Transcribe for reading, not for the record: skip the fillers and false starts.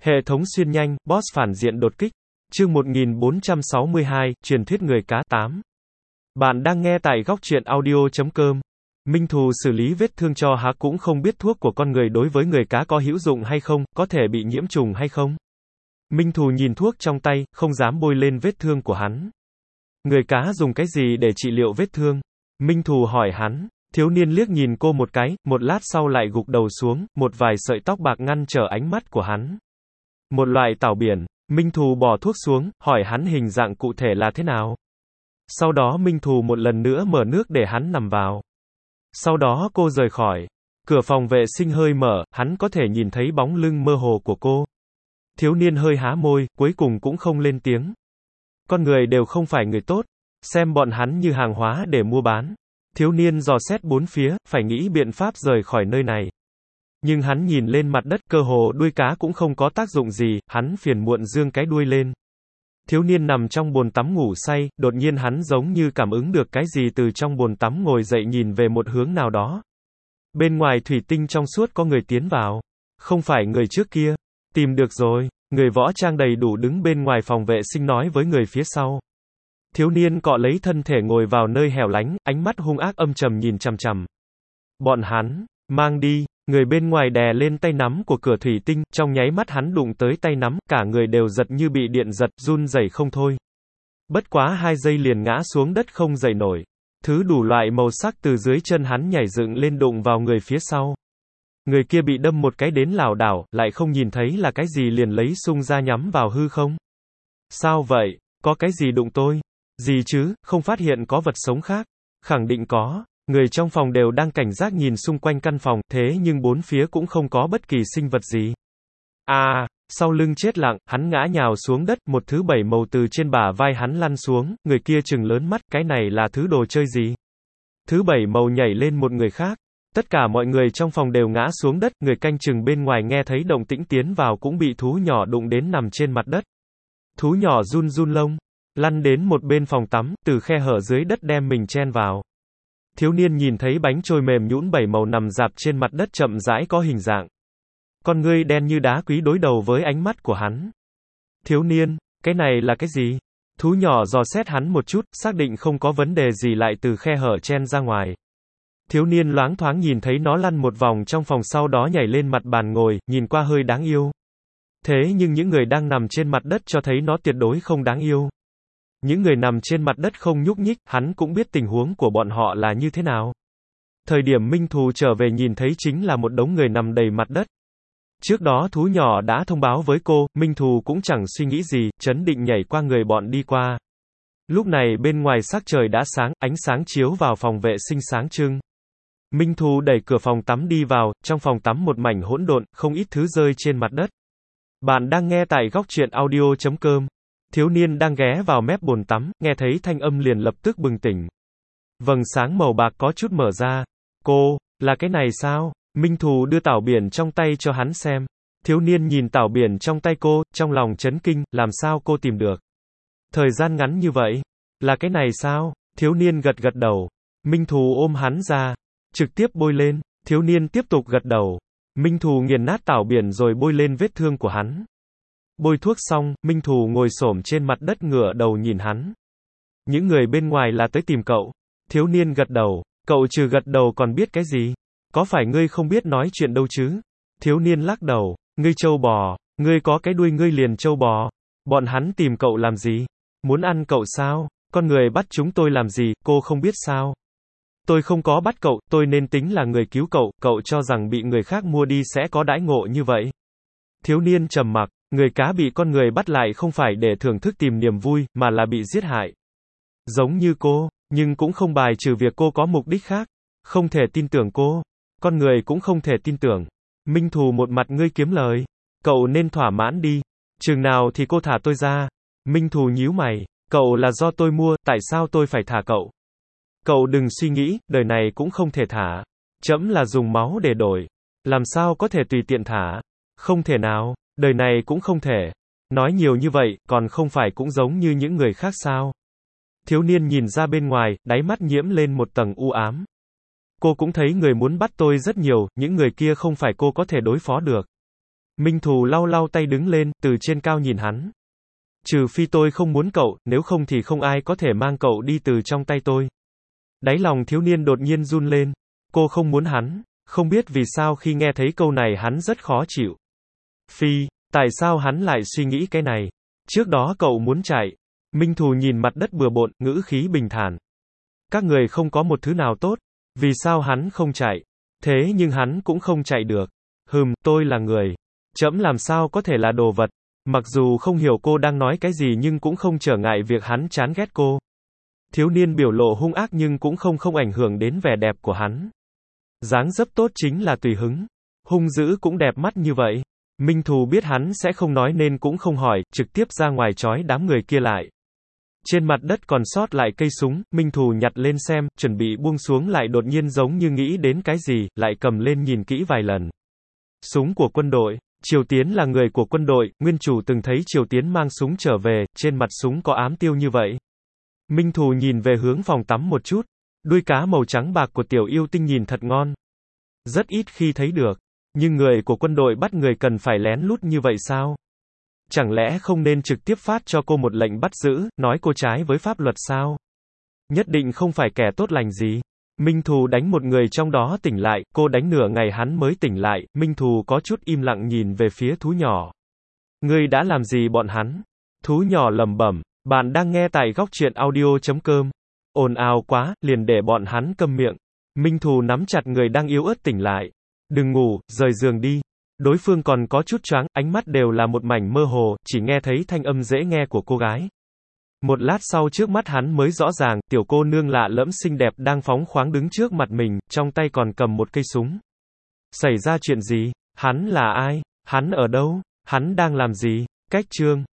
Hệ thống xuyên nhanh, boss phản diện đột kích. Chương 1462, truyền thuyết người cá 8. Bạn đang nghe tại góc truyện audio.com. Minh Thù xử lý vết thương cho Há cũng không biết thuốc của con người đối với người cá có hữu dụng hay không, có thể bị nhiễm trùng hay không. Minh Thù nhìn thuốc trong tay, không dám bôi lên vết thương của hắn. Người cá dùng cái gì để trị liệu vết thương? Minh Thù hỏi hắn. Thiếu niên liếc nhìn cô một cái, một lát sau lại gục đầu xuống, một vài sợi tóc bạc ngăn trở ánh mắt của hắn. Một loại tảo biển. Minh Thù bỏ thuốc xuống, hỏi hắn hình dạng cụ thể là thế nào. Sau đó Minh Thù một lần nữa mở nước để hắn nằm vào. Sau đó cô rời khỏi. Cửa phòng vệ sinh hơi mở, hắn có thể nhìn thấy bóng lưng mơ hồ của cô. Thiếu niên hơi há môi, cuối cùng cũng không lên tiếng. Con người đều không phải người tốt, xem bọn hắn như hàng hóa để mua bán. Thiếu niên dò xét bốn phía, phải nghĩ biện pháp rời khỏi nơi này. Nhưng hắn nhìn lên mặt đất, cơ hồ đuôi cá cũng không có tác dụng gì, hắn phiền muộn giương cái đuôi lên. Thiếu niên nằm trong bồn tắm ngủ say, đột nhiên hắn giống như cảm ứng được cái gì từ trong bồn tắm ngồi dậy nhìn về một hướng nào đó. Bên ngoài thủy tinh trong suốt có người tiến vào. Không phải người trước kia. Tìm được rồi. Người võ trang đầy đủ đứng bên ngoài phòng vệ sinh nói với người phía sau. Thiếu niên cọ lấy thân thể ngồi vào nơi hẻo lánh, ánh mắt hung ác âm trầm nhìn chằm chằm. Bọn hắn, mang đi. Người bên ngoài đè lên tay nắm của cửa thủy tinh, trong nháy mắt hắn đụng tới tay nắm, cả người đều giật như bị điện giật, run rẩy không thôi. Bất quá 2 giây liền ngã xuống đất không dậy nổi. Thứ đủ loại màu sắc từ dưới chân hắn nhảy dựng lên đụng vào người phía sau. Người kia bị đâm một cái đến lảo đảo, lại không nhìn thấy là cái gì liền lấy sung ra nhắm vào hư không. Sao vậy? Có cái gì đụng tôi? Gì chứ, không phát hiện có vật sống khác? Khẳng định có. Người trong phòng đều đang cảnh giác nhìn xung quanh căn phòng, thế nhưng bốn phía cũng không có bất kỳ sinh vật gì. Sau lưng chết lặng, hắn ngã nhào xuống đất, một thứ 7 màu từ trên bả vai hắn lăn xuống, người kia trừng lớn mắt, cái này là thứ đồ chơi gì? Thứ 7 màu nhảy lên một người khác. Tất cả mọi người trong phòng đều ngã xuống đất, người canh chừng bên ngoài nghe thấy động tĩnh tiến vào cũng bị thú nhỏ đụng đến nằm trên mặt đất. Thú nhỏ run run lông, lăn đến một bên phòng tắm, từ khe hở dưới đất đem mình chen vào. Thiếu niên nhìn thấy bánh trôi mềm nhũn 7 màu nằm rạp trên mặt đất chậm rãi có hình dạng. Con ngươi đen như đá quý đối đầu với ánh mắt của hắn. Thiếu niên, cái này là cái gì? Thú nhỏ dò xét hắn một chút, xác định không có vấn đề gì lại từ khe hở chen ra ngoài. Thiếu niên loáng thoáng nhìn thấy nó lăn một vòng trong phòng sau đó nhảy lên mặt bàn ngồi, nhìn qua hơi đáng yêu. Thế nhưng những người đang nằm trên mặt đất cho thấy nó tuyệt đối không đáng yêu. Những người nằm trên mặt đất không nhúc nhích, hắn cũng biết tình huống của bọn họ là như thế nào. Thời điểm Minh Thù trở về nhìn thấy chính là một đống người nằm đầy mặt đất. Trước đó thú nhỏ đã thông báo với cô, Minh Thù cũng chẳng suy nghĩ gì, trấn định nhảy qua người bọn đi qua. Lúc này bên ngoài sắc trời đã sáng, ánh sáng chiếu vào phòng vệ sinh sáng trưng. Minh Thù đẩy cửa phòng tắm đi vào, trong phòng tắm một mảnh hỗn độn, không ít thứ rơi trên mặt đất. Bạn đang nghe tại góc truyện audio.com. Thiếu niên đang ghé vào mép bồn tắm, nghe thấy thanh âm liền lập tức bừng tỉnh. Vầng sáng màu bạc có chút mở ra. Cô, là cái này sao? Minh Thù đưa tảo biển trong tay cho hắn xem. Thiếu niên nhìn tảo biển trong tay cô, trong lòng chấn kinh, làm sao cô tìm được? Thời gian ngắn như vậy. Là cái này sao? Thiếu niên gật gật đầu. Minh Thù ôm hắn ra. Trực tiếp bôi lên. Thiếu niên tiếp tục gật đầu. Minh Thù nghiền nát tảo biển rồi bôi lên vết thương của hắn. Bôi thuốc xong, Minh Thù ngồi xổm trên mặt đất ngửa đầu nhìn hắn. Những người bên ngoài là tới tìm cậu. Thiếu niên gật đầu. Cậu trừ gật đầu còn biết cái gì? Có phải ngươi không biết nói chuyện đâu chứ? Thiếu niên lắc đầu. Ngươi trâu bò. Ngươi có cái đuôi ngươi liền trâu bò. Bọn hắn tìm cậu làm gì? Muốn ăn cậu sao? Con người bắt chúng tôi làm gì, cô không biết sao? Tôi không có bắt cậu, tôi nên tính là người cứu cậu, cậu cho rằng bị người khác mua đi sẽ có đãi ngộ như vậy. Thiếu niên trầm mặc. Người cá bị con người bắt lại không phải để thưởng thức tìm niềm vui, mà là bị giết hại. Giống như cô, nhưng cũng không bài trừ việc cô có mục đích khác. Không thể tin tưởng cô. Con người cũng không thể tin tưởng. Minh Thù một mặt ngươi kiếm lời. Cậu nên thỏa mãn đi. Chừng nào thì cô thả tôi ra. Minh Thù nhíu mày. Cậu là do tôi mua, tại sao tôi phải thả cậu? Cậu đừng suy nghĩ, đời này cũng không thể thả. Trẫm là dùng máu để đổi. Làm sao có thể tùy tiện thả? Không thể nào. Đời này cũng không thể. Nói nhiều như vậy, còn không phải cũng giống như những người khác sao? Thiếu niên nhìn ra bên ngoài, đáy mắt nhiễm lên một tầng u ám. Cô cũng thấy người muốn bắt tôi rất nhiều, những người kia không phải cô có thể đối phó được. Minh Thù lau lau tay đứng lên, từ trên cao nhìn hắn. Trừ phi tôi không muốn cậu, nếu không thì không ai có thể mang cậu đi từ trong tay tôi. Đáy lòng thiếu niên đột nhiên run lên. Cô không muốn hắn. Không biết vì sao khi nghe thấy câu này hắn rất khó chịu. Phi, tại sao hắn lại suy nghĩ cái này? Trước đó cậu muốn chạy. Minh Thù nhìn mặt đất bừa bộn, ngữ khí bình thản. Các người không có một thứ nào tốt. Vì sao hắn không chạy? Thế nhưng hắn cũng không chạy được. Tôi là người. Trẫm làm sao có thể là đồ vật. Mặc dù không hiểu cô đang nói cái gì nhưng cũng không trở ngại việc hắn chán ghét cô. Thiếu niên biểu lộ hung ác nhưng cũng không ảnh hưởng đến vẻ đẹp của hắn. Dáng dấp tốt chính là tùy hứng. Hung dữ cũng đẹp mắt như vậy. Minh Thù biết hắn sẽ không nói nên cũng không hỏi, trực tiếp ra ngoài trói đám người kia lại. Trên mặt đất còn sót lại cây súng, Minh Thù nhặt lên xem, chuẩn bị buông xuống lại đột nhiên giống như nghĩ đến cái gì, lại cầm lên nhìn kỹ vài lần. Súng của quân đội. Triều Tiến là người của quân đội, nguyên chủ từng thấy Triều Tiến mang súng trở về, trên mặt súng có ám tiêu như vậy. Minh Thù nhìn về hướng phòng tắm một chút. Đuôi cá màu trắng bạc của tiểu yêu tinh nhìn thật ngon. Rất ít khi thấy được. Nhưng người của quân đội bắt người cần phải lén lút như vậy sao? Chẳng lẽ không nên trực tiếp phát cho cô một lệnh bắt giữ, nói cô trái với pháp luật sao? Nhất định không phải kẻ tốt lành gì. Minh Thù đánh một người trong đó tỉnh lại, cô đánh nửa ngày hắn mới tỉnh lại, Minh Thù có chút im lặng nhìn về phía thú nhỏ. Ngươi đã làm gì bọn hắn? Thú nhỏ lẩm bẩm, bạn đang nghe tại góc truyện audio.com. Ồn ào quá, liền để bọn hắn câm miệng. Minh Thù nắm chặt người đang yếu ớt tỉnh lại. Đừng ngủ, rời giường đi. Đối phương còn có chút choáng, ánh mắt đều là một mảnh mơ hồ, chỉ nghe thấy thanh âm dễ nghe của cô gái. Một lát sau trước mắt hắn mới rõ ràng, tiểu cô nương lạ lẫm xinh đẹp đang phóng khoáng đứng trước mặt mình, trong tay còn cầm một cây súng. Xảy ra chuyện gì? Hắn là ai? Hắn ở đâu? Hắn đang làm gì? Cách chương